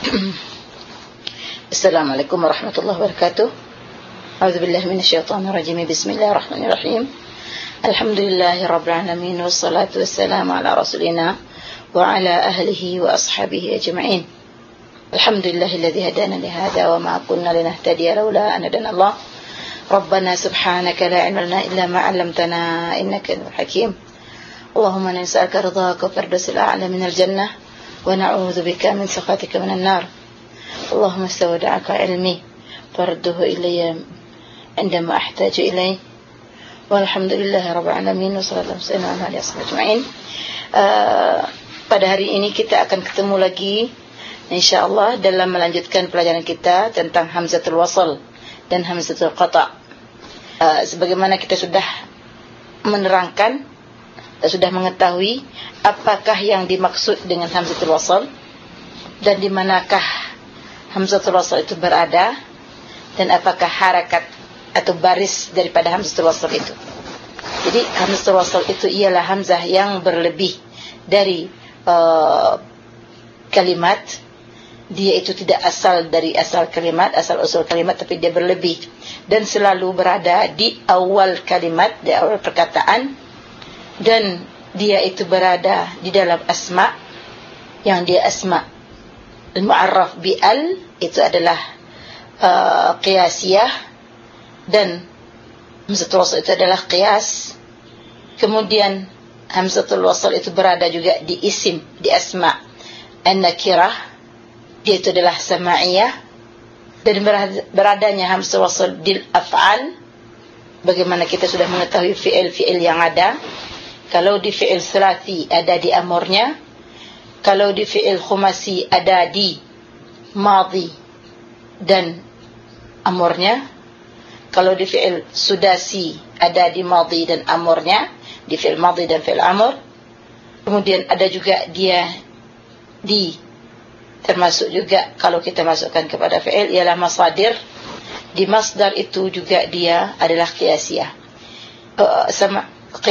Assalamualaikum warahmatullahi wabarakatuh. A'udzubillahi minasyaitonirrajim. Bismillahirrahmanirrahim. Alhamdulillahirabbil alamin wassalatu wassalamu ala rasulina wa ala ahlihi wa ashabihi ajma'in. Alhamdulillahilladzi hadana li hadza wa ma kunna linahtadiya laula an hadana Allah. Rabbana subhanaka la ilma lana illa ma 'allamtana innaka antal hakim. Allahumma nas'aluka ridhaka wa firdausil a'la minal jannah wa na'udzu bika min sakhatika minan nar. Allahumma istawda'aka ilmi farduhu ilayya indama ahtaju ilayh. Walhamdulillahi rabbil alamin wassalatu wassalamu ala ashabihi ajma'in. Pada hari ini kita akan ketemu lagi insyaallah dalam melanjutkan pelajaran kita tentang hamzatul wasl dan hamzatul qata'. Sebagaimana kita sudah menerangkan dan sudah mengetahui apakah yang dimaksud dengan hamzatul wasl dan di manakah hamzatul wasl itu berada, dan apakah harakat atau baris daripada hamzatul wasl itu. Jadi hamzatul wasl itu ialah hamzah yang berlebih dari kalimat. Dia itu tidak asal dari asal kalimat, asal usul kalimat, tapi dia berlebih dan selalu berada di awal kalimat, di awal perkataan, dan dia itu berada di dalam asma yang dia asma al-mu'arraf bi al, itu adalah qiyasiyah, dan hamzatul wasl itu adalah qiyas. Kemudian hamzatul wasl itu berada juga di isim, di asma an-nakirah, dia itu adalah sama'iyah. Dan beradanya hamzatul wasl di af'al, bagaimana kita sudah mengetahui fi'il yang ada. Kalau di fi'il thulathi ada di amurnya, kalau di fi'il khumasi ada di madhi dan amurnya, kalau di fi'il sudasi ada di madhi dan amurnya, di fi'il madhi dan fi'il amur. Kemudian ada juga dia di, termasuk juga kalau kita masukkan kepada fi'il ialah masadir. Di masdar itu juga dia adalah qiyasiyah. Sama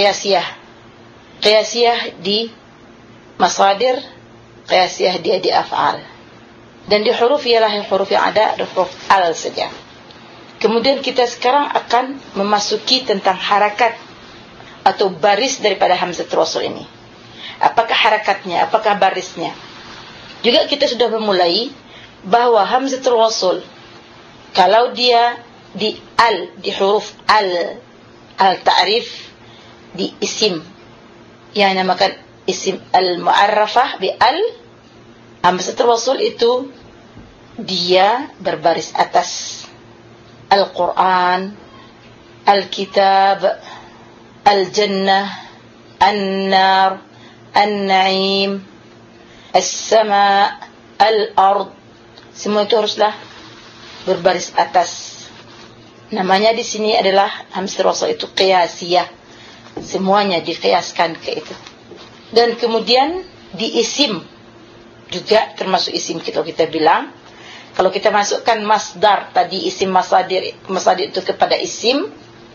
qiyasiyah di masadir, qiyasiyah dia di af'al. Dan di huruf ialah huruf yang ada, huruf al saja. Kemudian kita sekarang akan memasuki tentang harakat atau baris daripada hamzatul wasl ini. Apakah harakatnya, apakah barisnya? Juga kita sudah memulai bahwa hamzatul wasl kalau dia di al, di huruf al-ta'rif, di isim yang dinamakan isim al-mu'arrafah bi al, hamzatul wasl itu dia berbaris atas. Al-Quran, Al-Kitab, Al-Jannah, An-Nar, An-Na'im, As-Sama', Al-Ard, semua itu haruslah berbaris atas. Namanya di sini adalah hamzatul wasl itu qiyasiyah, semuanya diqiyaskan ke itu. Dan kemudian di isim juga, termasuk isim kita bilang, kalau kita masukkan masdar tadi, isim masadir itu kepada isim,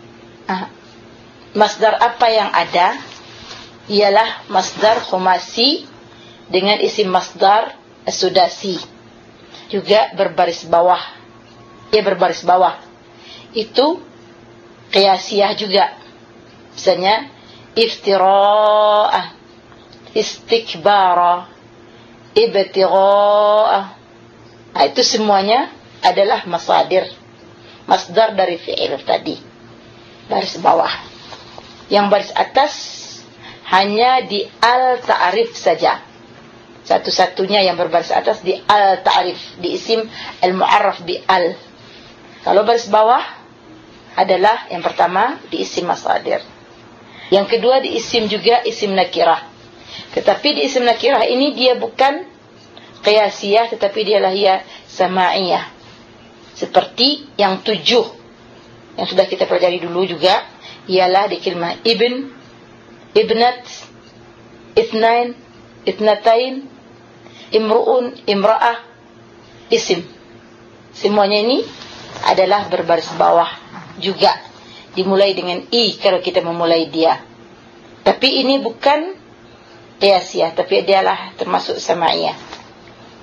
masdar apa yang ada ialah masdar khumasi dengan isim masdar sudasi, juga berbaris bawah. Dia berbaris bawah itu qiyasiyah juga. Misalnya iftira'ah, istikbara, ibtigha'ah. Itu semuanya adalah masadir, masdar dari fi'il tadi, baris bawah. Yang baris atas hanya di al-ta'rif saja. Satu-satunya yang berbaris atas di al-ta'rif, di isim al-mu'arraf bi al. Kalau baris bawah adalah yang pertama di isim masadir. Yang kedua di isim juga isim nakirah. Tetapi di isim nakirah ini dia bukan qiyasiyah, tetapi dialah ya sama'iyah. Seperti yang 7 yang sudah kita pelajari dulu juga, ialah di kalimah ibn, ibnat, ithnain, ithnatain, imru'un, imra'ah, isim. Semuanya ini adalah berbaris bawah juga, dimulai dengan i kalau kita memulai dia. Tapi ini bukan qiyasiyah, tapi dialah termasuk sama'iyah.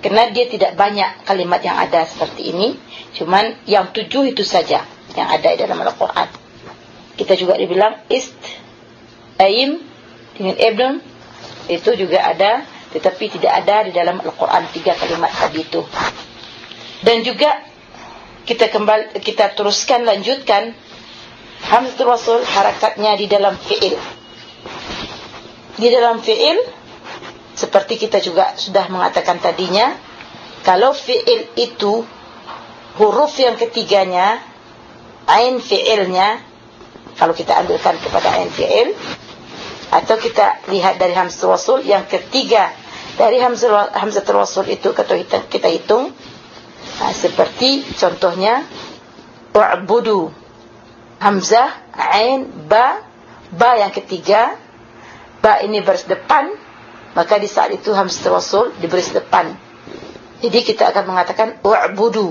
Kerana dia tidak banyak kalimat yang ada seperti ini. Cuman yang 7 itu saja yang ada dalam Al-Quran. Kita juga dibilang ist, aim, dengan ibn, itu juga ada, tetapi tidak ada di dalam Al-Quran 3 kalimat tadi itu. Dan juga kita teruskan, lanjutkan hamzatul wasl harakatnya di dalam fi'il. Di dalam fi'il, seperti kita juga sudah mengatakan tadinya, kalau fi'il itu huruf yang ketiganya ain fi'ilnya, kalau kita ambilkan kepada ain fi'il, atau kita lihat dari hamzatul wasl yang ketiga dari hamzatul wasl itu kita hitung, seperti contohnya wa'budu, hamzah, ain, ba yang ketiga, ba ini baris depan, maka di saat itu hamzatul wasl di baris depan. Jadi kita akan mengatakan wa'budu.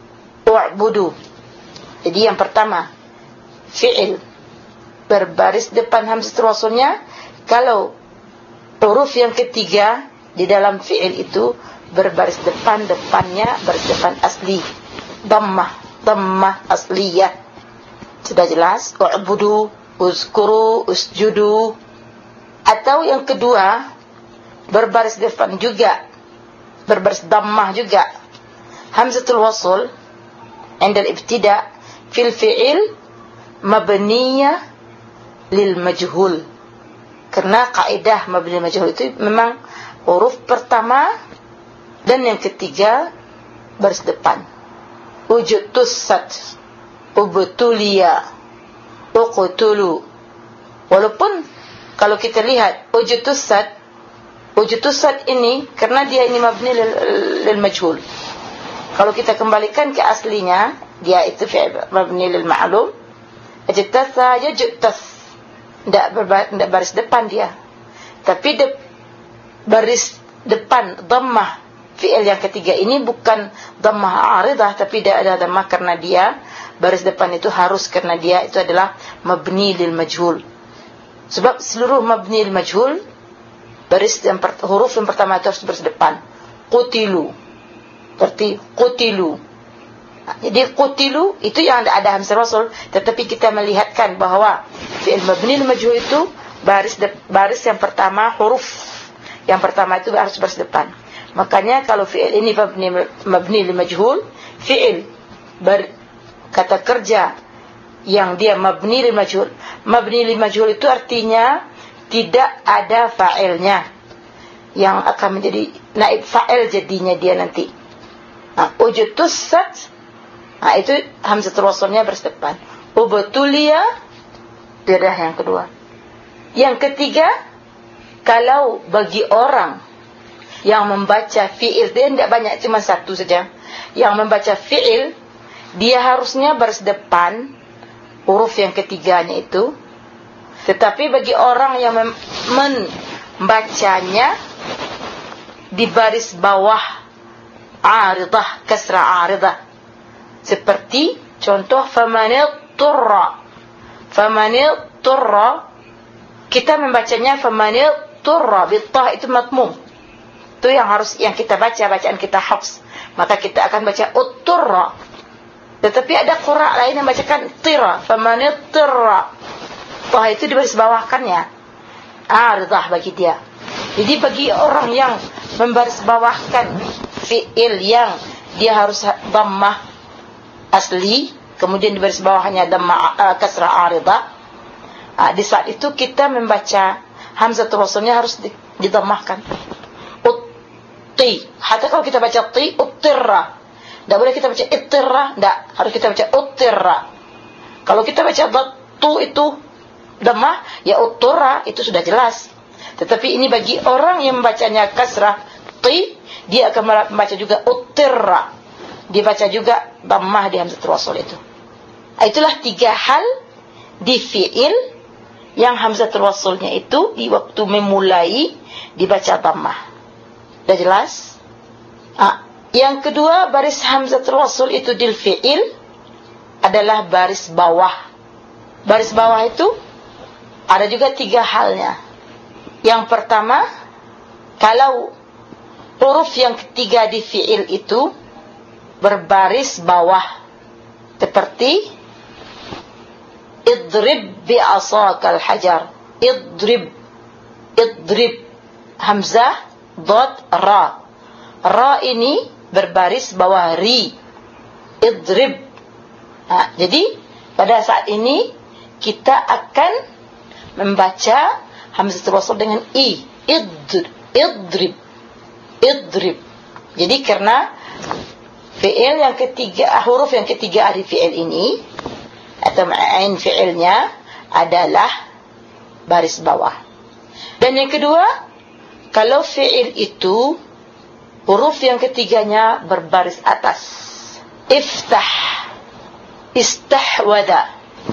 Jadi yang pertama fi'il berbaris depan hamzatul waslnya. Kalau huruf yang ketiga di dalam fi'il itu berbaris depannya baris depan asli, dhammah asliyah. Sudah jelas, wa'budu, uzkuru, usjudu. Atau yang kedua berbaris depan juga, berbaris dhammah juga, hamzatul wasl عند الابتداء في الفعل مبنية للمجهول. Karena kaidah mabni majhul itu memang huruf pertama dan yang ketiga baris depan. Ujutussat, ubtuliya, uqtulu. Walaupun kalau kita lihat ujutussat ini karena dia ini mabni lil majhul. Kalau kita kembalikan ke aslinya, dia itu fi'il mabni lil ma'lum. Ajtasa yajtas, tidak baris depan dia. Tapi baris depan dhammah fi'il yang ketiga ini bukan dhammah aridah, tapi dia ada dhammah karena dia baris depan itu harus, karena dia itu adalah mabni lil majhul. Sebab seluruh mabni lil majhul huruf yang pertama itu harus baris depan. Qutilu, seperti qutilu. Jadi qutilu itu yang ada hamzah wasl, tetapi kita melihatkan bahwa fi'il mabni lil majhul itu baris yang pertama, huruf yang pertama itu harus baris depan. Makanya kalau fi'il ini mabni lil majhul, fi'il kata kerja yang dia mabni lil majhul. Mabni lil majhul itu artinya tidak ada fa'ilnya, yang akan menjadi naib fa'il jadinya dia nanti. Ujutussat, itu hamzatul waslnya baris depan. Ubtuliya, dia yang kedua. Yang ketiga, kalau bagi orang yang membaca fi'il, dia tidak banyak, cuma satu saja yang membaca fi'il, dia harusnya baris depan huruf yang ketiganya itu. Tetapi bagi orang yang membacanya di baris bawah aridah, kasra aridah, seperti contoh famanidturra, kita membacanya famanidturra bittah, itu matmum, itu yang kita baca, bacaan kita hafs, maka kita akan baca utturra. Tetapi ada qura' lain yang bacakan tira, famanidturra, tah itu di baris bawahkannya aridah bagi dia. Jadi bagi orang yang membaris bawahkan fi'il yang dia harus dhammah asli, kemudian di baris bawahnya dhammah kasrah aridah, di saat itu kita membaca hamzatul waslnya harus didhammahkan. Utti, hatta kalau kita baca ti, uttirra, tidak boleh kita baca ittirra, tidak, harus kita baca uttirra. Kalau kita baca tu itu dhammah, ya utturra, itu sudah jelas. Tetapi ini bagi orang yang membacanya kasrah ti, dia akan membaca juga uttirra, dibaca juga dhammah di hamzatul wasl itu. Itulah 3 hal di fi'il yang hamzatul waslnya itu di waktu memulai dibaca dhammah. Sudah jelas? Yang kedua, baris hamzatul wasl itu di fi'il adalah baris bawah. Baris bawah itu ada juga 3 halnya. Yang pertama, kalau huruf yang ketiga di fi'il itu berbaris bawah, seperti idrib bi'asakal hajar. Idrib, idrib, hamzah, dot, ra. Ra ini berbaris bawah ri. Idrib. Jadi pada saat ini kita akan membaca hamzatul wasl dengan i. Idrib, idrib. Jadi karena fi'il yang ketiga, huruf yang ketiga dari fi'il ini atau ain fi'ilnya adalah baris bawah. Dan yang kedua, kalau fi'il itu huruf yang ketiganya berbaris atas. Iftah, istahwada,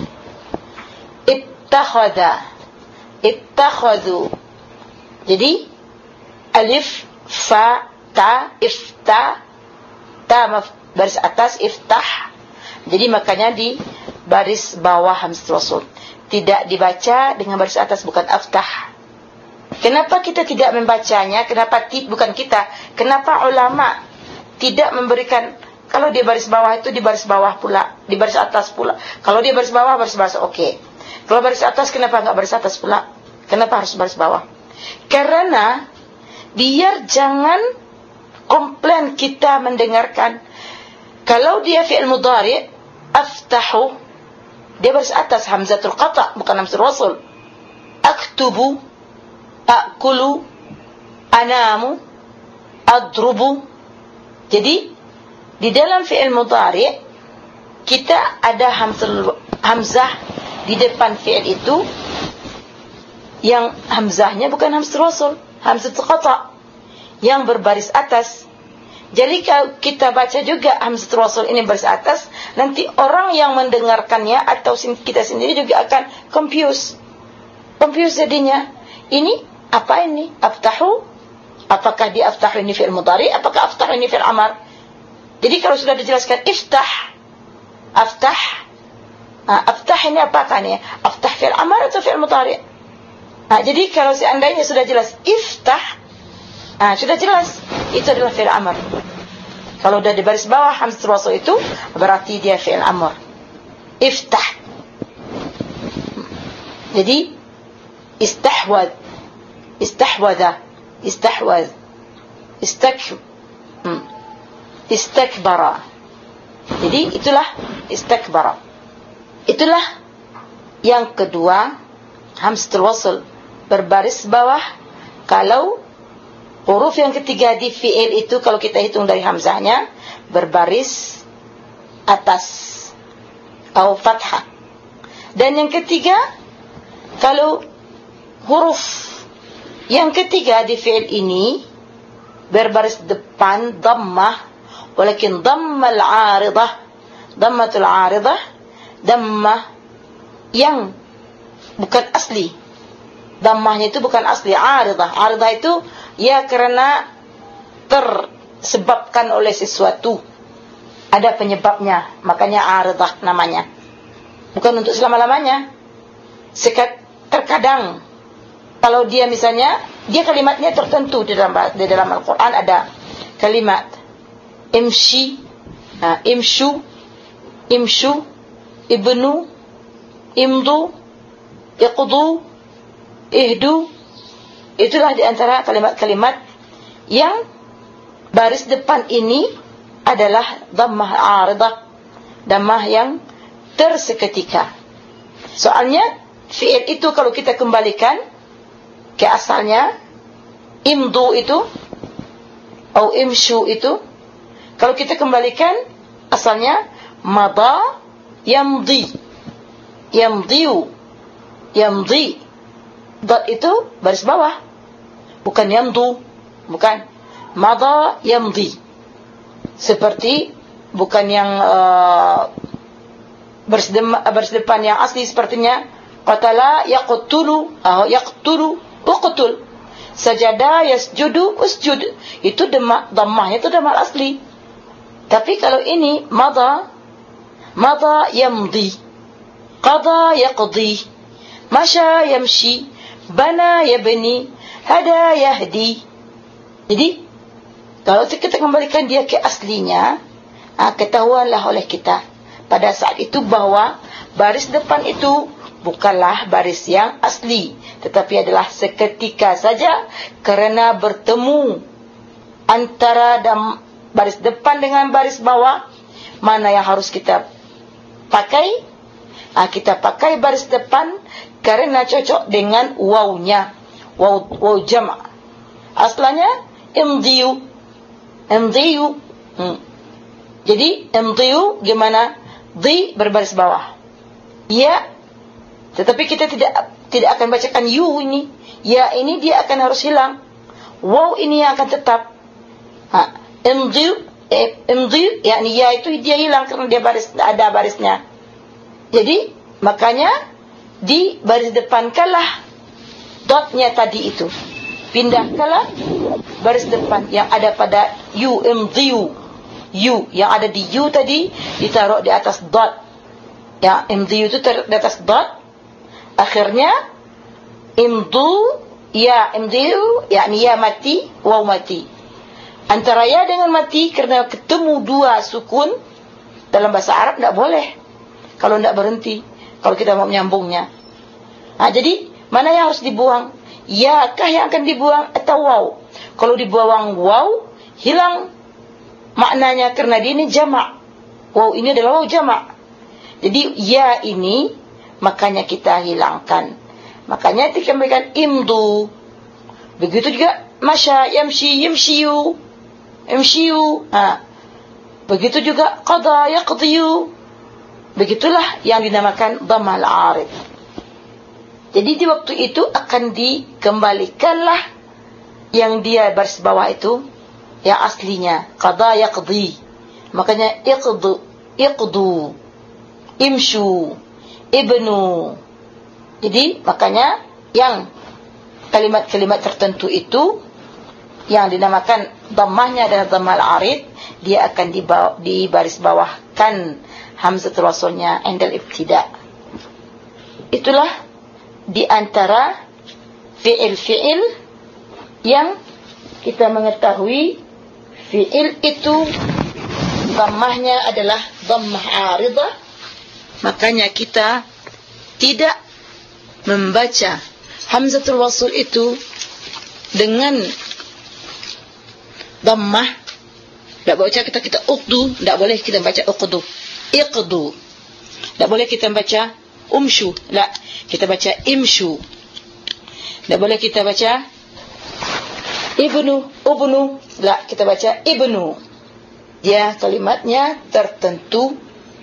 ittakhadha, ittakhadhu. Jadi alif, fa, ta, ifta, ta baris atas, iftah. Jadi makanya di baris bawah hamzatul wasl. Tidak dibaca dengan baris atas, bukan aftah. Kenapa kita tidak membacanya? Kenapa bukan kita? Kenapa ulama tidak memberikan, kalau di baris bawah itu di baris bawah pula, di baris atas pula. Kalau di baris bawah okey. Kalau baris atas, kenapa enggak baris atas pula? Kenapa harus baris bawah? Karena biar jangan komplain kita mendengarkan. Kalau dia fi'il mudhari', aftahu, dia baris atas, hamzatul qata', bukan hamzatul wasl. Aktubu, akulu, anamu, adrubu. Jadi di dalam fi'il mudhari' kita ada hamzah di depan fi'il itu, yang hamzahnya bukan hamzatul wasl, hamzatul qata', yang berbaris atas. Jadi kalau kita baca juga hamzatul wasl ini baris atas, nanti orang yang mendengarkannya atau kita sendiri juga akan confuse jadinya. Ini apa ini? Aftahu? Apakah di aftahu ini fi'il mudhari'? Apakah aftahu ini fi'il amar? Jadi kalau sudah dijelaskan iftah, aftah, aftah ini apakah ini? Aftah fi'il amar atau fi'il mudhari'? Jadi kalau seandainya sudah jelas iftah, sudah jelas itu adalah fi'il amar. Kalau sudah di baris bawah hamzatul wasl itu berarti dia fi'il amar. Iftah. Jadi istahwad, istahwadha, istahwaz, istakbara. Jadi itulah istakbara. Itulah yang kedua, hamzatul wasl berbaris bawah. Kalau huruf yang ketiga di fi'il itu, kalau kita hitung dari hamzahnya, berbaris atas atau fathah. Dan yang ketiga, kalau huruf yang ketiga di fi'il ini berbaris depan dhammah, walakin dhammal 'aridah, dhammatul 'aridah, dhammah yang bukan asli. Dhammahnya itu bukan asli, 'aridah. 'Aridah itu ya karena tersebabkan oleh sesuatu, ada penyebabnya, makanya 'aridah namanya. Bukan untuk selama-lamanya. Terkadang kalau dia misalnya, dia kalimatnya tertentu di dalam Al-Quran ada kalimat imshi, imshu, imshu, ibnu, imdu, iqdu, ihdu. Itulah di antara kalimat-kalimat yang baris depan ini adalah dhammah 'aridah, dhammah yang terseketika. Soalnya fi'il itu kalau kita kembalikan ke asalnya, imdu itu atau imshu itu, kalau kita kembalikan asalnya mada yamdi, yamdiu, yamdi. Dot itu baris bawah, bukan yamdu, bukan. Mada yamdi. Seperti bukan yang baris depan yang asli, sepertinya qatala yaqtulu, yaqtulu uqtul, sajada yasjudu usjud. Itu dhammahnya itu dhammah asli. Tapi kalau ini mada yamdi, qada yaqdi, masya yamshi, bana yabni, hada yahdi. Jadi Kalau kita kembalikan dia ke aslinya, ketahuanlah oleh kita pada saat itu bahwa baris depan itu bukanlah baris yang asli, tetapi adalah seketika saja kerana bertemu antara baris depan dengan baris bawah. Mana yang harus kita pakai? Kita pakai baris depan kerana cocok dengan wawnya, waw jama'. Aslanya imdiyu. Jadi imdiyu gimana? Di berbaris bawah. Ya, tetapi kita tidak akan bacakan yu ini. Ya ini dia akan harus hilang. Waw ini yang akan tetap. Imdiyu, yakni ya itu dia hilang karena dia ada barisnya. Jadi makanya di baris depan kalah dotnya tadi itu, pindahkanlah baris depan yang ada pada yu, imdiyu. Yu yang ada di yu tadi ditaruh di atas dot. Ya, imdiyu itu di atas dot. Akhirnya imdu, ya imdiyu, yakni ya mati, waw mati. Antara ya dengan mati kerana ketemu dua sukun dalam bahasa Arab tidak boleh. Kalau tidak berhenti, kalau kita mau menyambungnya. Jadi mana yang harus dibuang? Ya kah yang akan dibuang atau waw? Kalau dibuang waw, hilang maknanya kerana dia ini jamak. Waw ini adalah waw jamak. Jadi ya ini makanya kita hilangkan. Makanya dikembalikan imdu. Begitu juga masya, yamshi, yamshiyu, yamshiyu. Begitu juga qada, yaqdiyu. Begitulah yang dinamakan dhammah al-'arid. Jadi di waktu itu akan dikembalikanlah yang dia baris bawah itu, yang aslinya qada yaqdi. Makanya iqdu, imshu, ibnu. Jadi makanya yang kalimat-kalimat tertentu itu yang dinamakan dhammahnya adalah dhammah al-'arid, dia akan di baris bawahkan hamzatul wasalnya indal ibtida. Itulah di antara fi'il-fi'il yang kita mengetahui fi'il itu dhammahnya adalah dhammah 'aridah. Makanya kita tidak membaca hamzatul wasl itu dengan dhammah. Tidak boleh kita uqdu, tidak boleh kita baca uqdu. Iqdu. Tak boleh kita baca umshu. La, kita baca imshu. Tak boleh kita baca ubnu. La, kita baca ibnu. Ya, kalimatnya tertentu.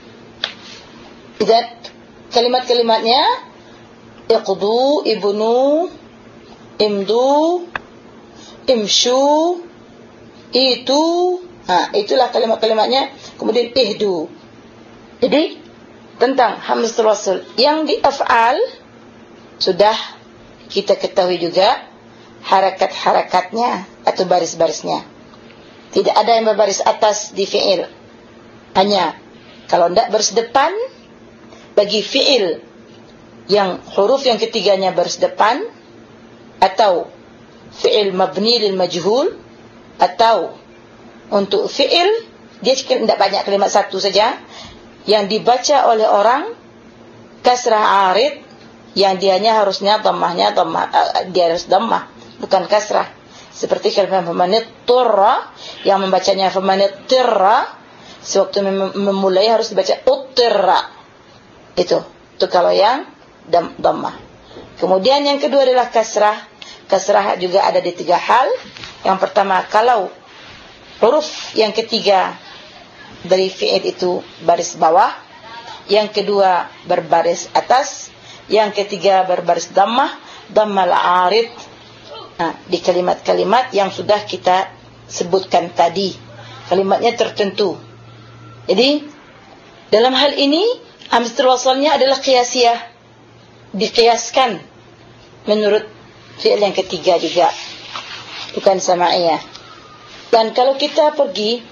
Dan kalimat-kalimatnya iqdu, ibnu, imdu, imshu, itu. Itulah kalimat-kalimatnya. Kemudian ihdu. Jadi tentang hamzatul wasl yang di af'al sudah kita ketahui juga harakat-harakatnya atau baris-barisnya. Tidak ada yang berbaris atas di fi'il. Hanya kalau tidak baris depan bagi fi'il yang huruf yang ketiganya baris depan, atau fi'il mabni lil majhul, atau untuk fi'il dia tidak banyak kalimat satu saja yang dibaca oleh orang kasrah arid, yang dianya harusnya dhammahnya dia harus dhammah, bukan kasrah. Seperti kalimat famanit turra yang membacanya famanit tirra, sewaktu memulai harus dibaca uttirra. Itu kalau yang dhammah. Kemudian yang kedua adalah kasrah. Kasrah juga ada di tiga hal. Yang pertama, kalau huruf yang ketiga dari fi'il itu baris bawah, yang kedua berbaris atas, yang ketiga berbaris dhammah al-'arid. Di kalimat-kalimat yang sudah kita sebutkan tadi, kalimatnya tertentu. Jadi dalam hal ini hamzatul wasalnya adalah qiyasiyah, diqiyaskan menurut fi'il yang ketiga juga, bukan sama'iyah. Dan kalau kita pergi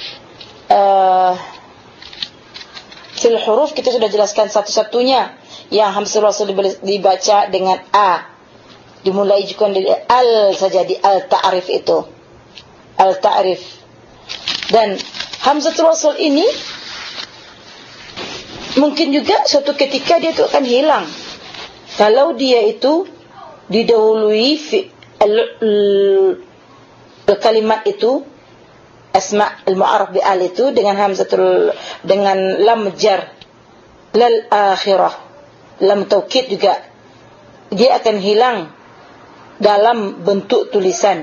fil huruf, kita sudah jelaskan satu-satunya yang hamzatul wasl dibaca dengan a, dimulai juga dari al saja, di al ta'rif itu al-ta'rif. Dan hamzatul wasl ini mungkin juga suatu ketika dia itu akan hilang kalau dia itu didahului kalimat itu, asma' al-mu'arraf bi al itu dengan dengan lam jar lal akhirah, lam taukid juga, dia akan hilang dalam bentuk tulisan.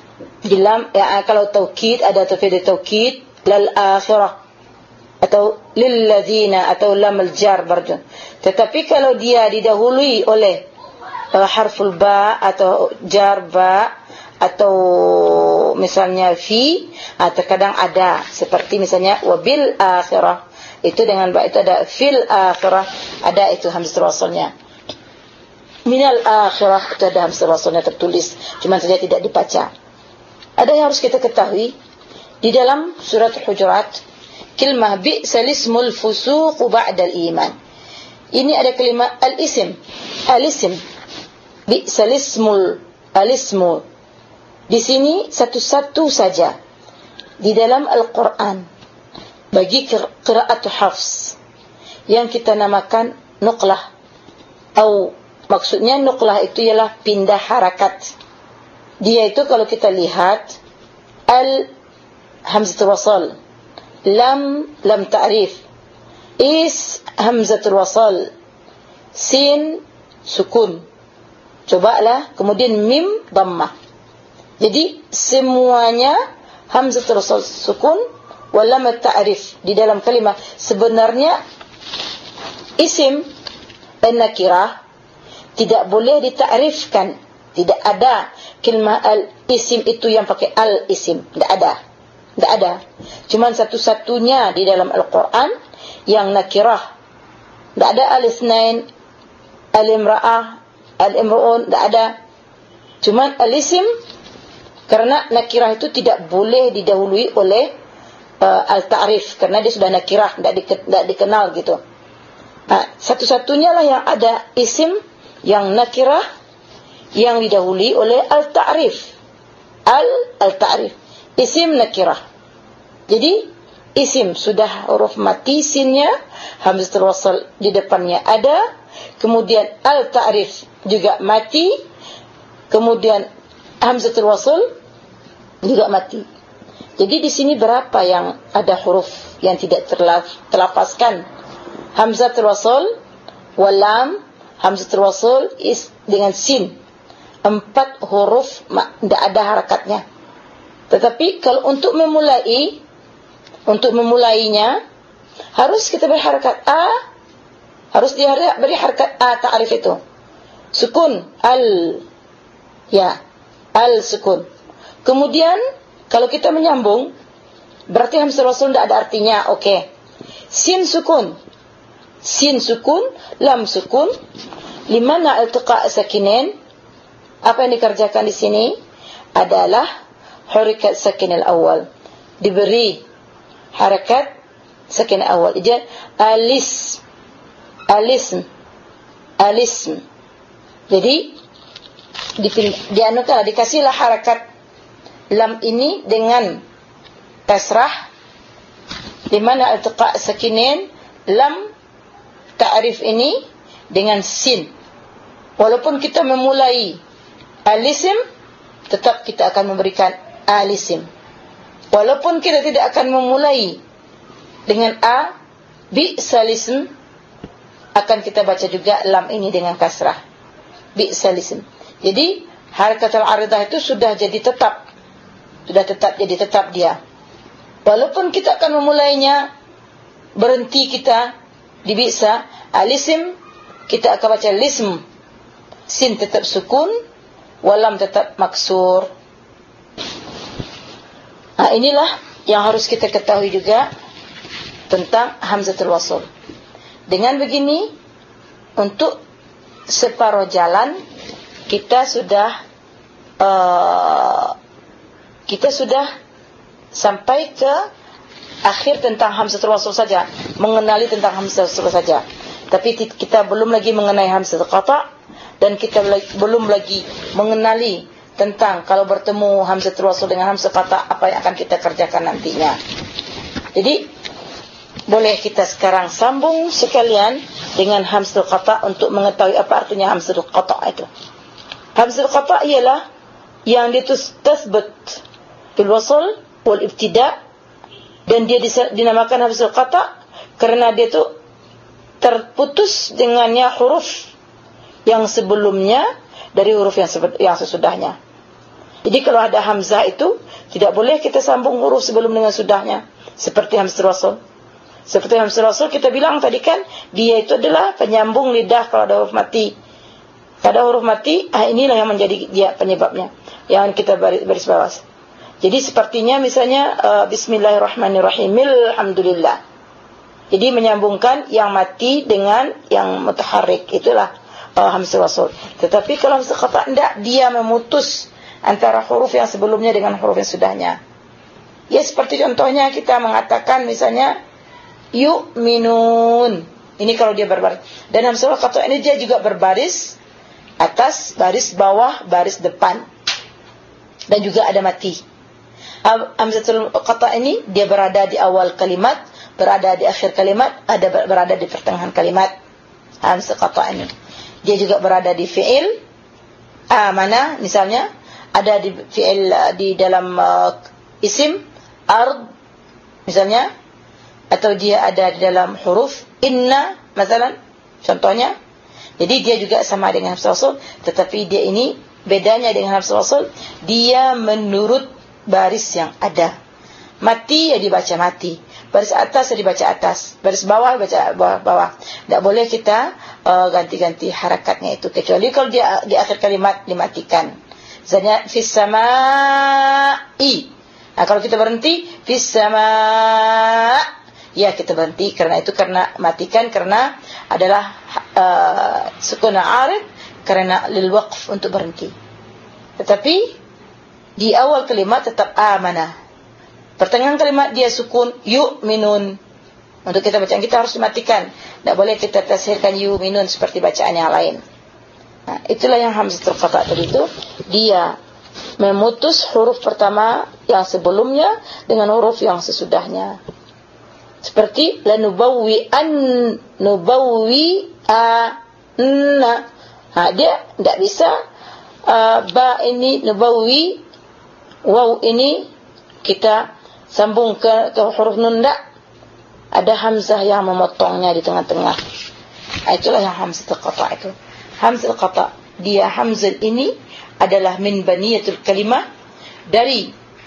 Kalau taukid ada tafsir taukid lal akhirah atau lil ladzina atau lam al-jar barjun. Tetapi kalau dia didahului oleh harful ba atau jar ba atau misalnya fi, terkadang ada seperti misalnya wabil akhirah, itu dengan ba itu ada fil akhirah, ada itu hamzatul waslnya. Minal akhirah itu ada hamzatul waslnya tertulis, cuma saja tidak dibaca. Ada yang harus kita ketahui di dalam surat Hujurat, kalimah bi'sal ismul fusuq ba'da al-iman. Ini ada kalimat al-ism, al-ism bi'sal ismul al-ismu. Di sini satu-satu saja di dalam Al-Quran bagi qiraat Hafs yang kita namakan nuqlah, atau maksudnya nuqlah itu ialah pindah harakat. Dia itu kalau kita lihat al hamzatul wasl, lam ta'rif, is hamzatul wasl, sin sukun, cobalah, kemudian mim dhammah. Jadi semuanya hamzatul wasl sukun wa lam ta'rif di dalam kalimah. Sebenarnya isim dan nakirah tidak boleh ditakrifkan. Tidak ada kalimah al-isim itu yang pakai al-isim, tidak ada. Cuma satu-satunya di dalam Al-Quran yang nakirah. Tidak ada al-itsnain, al-imra'ah, al-imru'un, tidak ada. Cuma al-isim, karena nakirah itu tidak boleh didahului oleh al-ta'rif, karena dia sudah nakirah, tidak dikenal gitu. Satu-satunya lah yang ada isim yang nakirah yang didahului oleh al-ta'rif. Al-ta'rif, isim nakirah. Jadi isim sudah huruf mati, sinnya, hamzatul wasl di depannya ada, kemudian al-ta'rif juga mati, kemudian hamzatul wasl juga mati. Jadi di sini berapa yang ada huruf yang tidak terlafazkan? Hamzatul wasl, wal lam, hamzatul wasl is dengan sin. 4 huruf tidak ada harakatnya. Tetapi kalau untuk memulainya harus kita beri harakat a, harus beri harakat a ta'rif itu. Sukun al sukun. Kemudian kalau kita menyambung berarti hamzatul wasl tidak ada artinya. Okey. Sin sukun, lam sukun, limana iltiqa' sakinain. Apa yang dikerjakan di sini adalah harakat sakin al-awwal, diberi harakat sakin al-awwal. Jadi alism. Jadi dikasihlah harakat lam ini dengan kasrah, di mana iltiqa' sakinain, lam ta'rif ini dengan sin. Walaupun kita memulai al-isim, tetap kita akan memberikan al-isim. Walaupun kita tidak akan memulai dengan a, bi'sal ism, akan kita baca juga lam ini dengan kasrah, bi'sal ism. Jadi harakatul aridah itu sudah jadi tetap. Jadi tetap dia. Walaupun kita akan memulainya, berhenti kita di bi'sa, al-isim, kita akan baca lism, sin tetap sukun, walam tetap maksur. Inilah yang harus kita ketahui juga tentang hamzatul wasl. Dengan begini, untuk separuh jalan kita sudah sampai ke akhir tentang hamzatul wasl saja, mengenali tentang hamzatul wasl saja. Tapi kita belum lagi mengenai hamzatul qata', dan kita belum lagi mengenali tentang kalau bertemu hamzatul wasl dengan hamzah qata' apa yang akan kita kerjakan nantinya. Jadi boleh kita sekarang sambung sekalian dengan hamzatul qata' untuk mengetahui apa artinya hamzatul qata' itu. Hamzatul qata' ialah yang ditasbut bil wasl wal ibtida', dan dia dinamakan hamzatul qata' karena dia itu terputus dengannya huruf yang sebelumnya dari huruf yang sesudahnya. Jadi kalau ada hamzah itu tidak boleh kita sambung huruf sebelum dengan sudahnya, seperti hamzatul wasl. Seperti hamzatul wasl kita bilang tadi kan, dia itu adalah penyambung lidah kalau ada huruf mati. Kalau ada huruf mati, inilah yang menjadi dia penyebabnya, yang kita baris bawah. Jadi sepertinya misalnya bismillahirrahmanirrahim, alhamdulillah. Jadi menyambungkan yang mati dengan yang mutaharrik, itulah hamzatul wasl. Tetapi kalau hamzatul qata' tidak, dia memutus antara huruf yang sebelumnya dengan huruf yang sudahnya. Ya seperti contohnya kita mengatakan misalnya yu'minun. Ini kalau dia berbaris. Dan hamzatul qata' ini dia juga berbaris atas, baris bawah, baris depan. Dan juga ada mati. Hamzatul qata' ini dia berada di awal kalimat, berada di akhir kalimat, berada di pertengahan kalimat. Hamzatul qata' ini dia juga berada di fi'il amana misalnya, ada di fi'il di dalam isim ard misalnya, atau dia ada di dalam huruf inna misalnya contohnya. Jadi dia juga sama dengan hamzatul wasl, tetapi dia ini bedanya dengan hamzatul wasl, dia menurut baris yang ada. Mati ya dibaca mati, baris atas ya dibaca atas, baris bawah baca bawah. Tidak boleh kita ganti-ganti harakatnya itu, kecuali kalau dia di akhir kalimat dimatikan. Misalnya fis samaa'i. Nah, kalau kita berhenti fis samaa', ya kita berhenti karena itu, karena matikan, karena adalah sukun arid, karena lil waqf, untuk berhenti. Tetapi di awal kalimat tetap amanah. Pertengahan kalimat dia sukun yu'minun. Untuk kita bacaan kita harus dimatikan. Tidak boleh kita tashirkan yu'minun seperti bacaan yang lain. Nah, itulah yang hamzatul qata' tadi itu. Dia memutus huruf pertama yang sebelumnya dengan huruf yang sesudahnya. Seperti nubawwi'anna. Nah, dia tidak bisa ba ini nubawwi, waw ini kita sambung ke huruf nun, tidak. Ada hamzah yang memotongnya di tengah-tengah. Itulah yang hamzatul qata' itu. Hamzatul qata' dia hamzah ini adalah min baniyatul kalimah, dari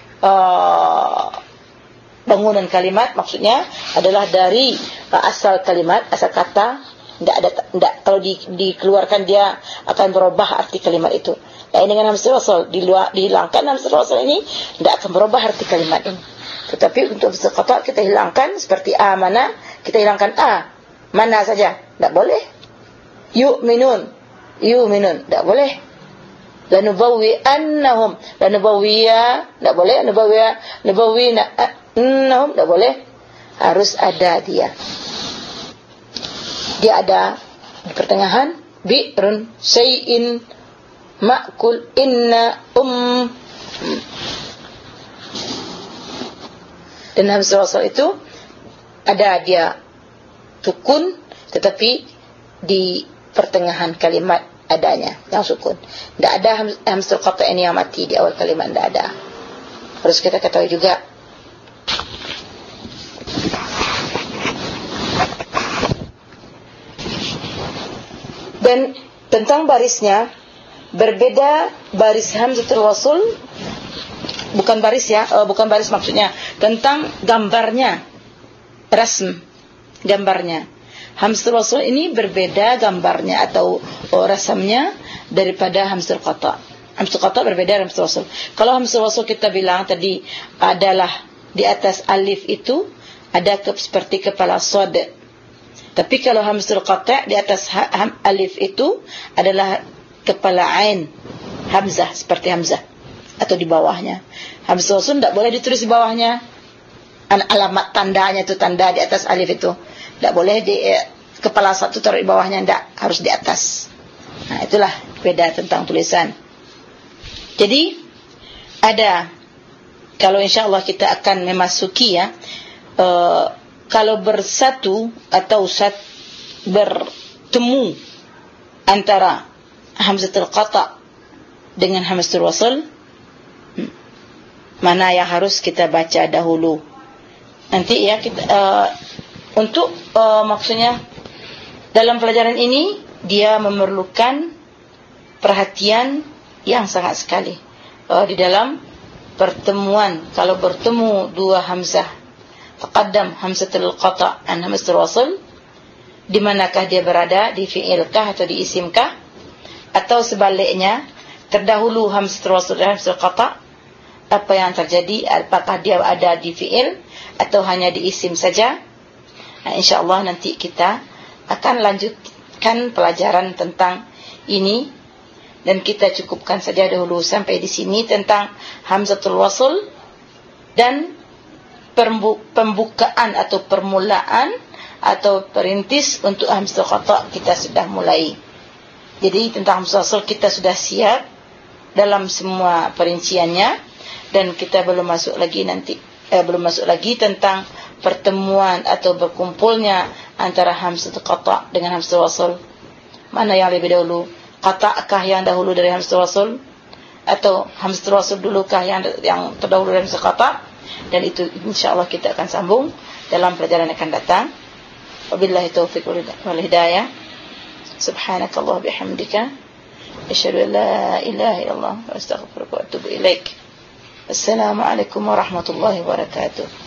bangunan kalimat, maksudnya adalah dari asal kalimat, asal kata. Tidak, kalau dikeluarkan dia akan berubah arti kalimat itu. Lain dengan hamzatul wasl, dihilangkan hamzatul wasl ini tidak akan berubah arti kalimat ini. Tetapi untuk hamzatul qata' kita hilangkan, seperti amana, kita hilangkan a, mana saja, tidak boleh. Yu'minun, tidak boleh. Lanubawwi'annahum, lanubawwiya, tidak boleh. Nubawwi'annahum, tidak boleh. Harus ada dia. Dia ada di pertengahan, bi'run, syai'in, ma'kul, inna, Dan hamzatul wasl itu ada dia sukun, tetapi di pertengahan kalimat adanya yang sukun. Tidak ada hamzatul qata' ini yang mati di awal kalimat, tidak ada. Harus kita ketahui juga. Dan tentang barisnya, berbeda baris hamzatul wasl, bukan baris ya, bukan baris maksudnya, tentang gambarnya, rasm, gambarnya. Hamzatul wasl ini berbeda gambarnya atau rasamnya daripada hamzatul qata'. Hamzatul qata' berbeda dari hamzatul wasl. Kalau hamzatul wasl kita bilang tadi adalah di atas alif itu ada seperti kepala shad. Tapi kalau hamzatul qata' di atas alif itu adalah kepala ain, hamzah, seperti hamzah, atau di bawahnya. Hamzatul wasl tidak boleh ditulis di bawahnya. Alamat tandanya itu, tanda di atas alif itu tidak boleh di kepala satu taruh di bawahnya, tidak, harus di atas. Nah, itulah beda tentang tulisan. Jadi ada, kalau insyaallah kita akan memasuki ya, kalau bersatu atau bertemu antara hamzatul qata' dengan hamzatul wasl, mana yang harus kita baca dahulu. Nanti ya kita untuk maksudnya dalam pelajaran ini dia memerlukan perhatian yang sangat sekali di dalam pertemuan. Kalau bertemu dua hamzah, taqaddam hamzatul qata' an hamzatul wasl, di manakah dia berada, di fi'ilkah atau di isimkah, atau sebaliknya terdahulu hamzatul wasl dan hamzatul qata', apa yang terjadi, apakah dia ada di fi'il atau hanya di isim saja. Nah, insyaallah nanti kita akan lanjutkan pelajaran tentang ini, dan kita cukupkan saja dahulu sampai di sini tentang hamzatul wasl dan pembukaan atau permulaan atau perintis untuk hamzatul qata' kita sudah mulai. Jadi tentang hamzatul wasl kita sudah siap dalam semua perinciannya, dan kita belum masuk lagi tentang pertemuan atau berkumpulnya antara hamzatul qata' dengan hamzatul wasl. Mana yang lebih dahulu? Qata' yang dahulu dari hamzatul wasl, atau hamzatul wasl dulukah yang terdahulu dari hamzatul qata'? Dan itu insyaallah kita akan sambung dalam pelajaran yang akan datang. Wabillahi taufiq wal hidayah. Subhanakallah bihamdika, asyhadu an la ilaha illallah wa astaghfiruka wa atubu ilaik. Assalamualaikum warahmatullahi wabarakatuh.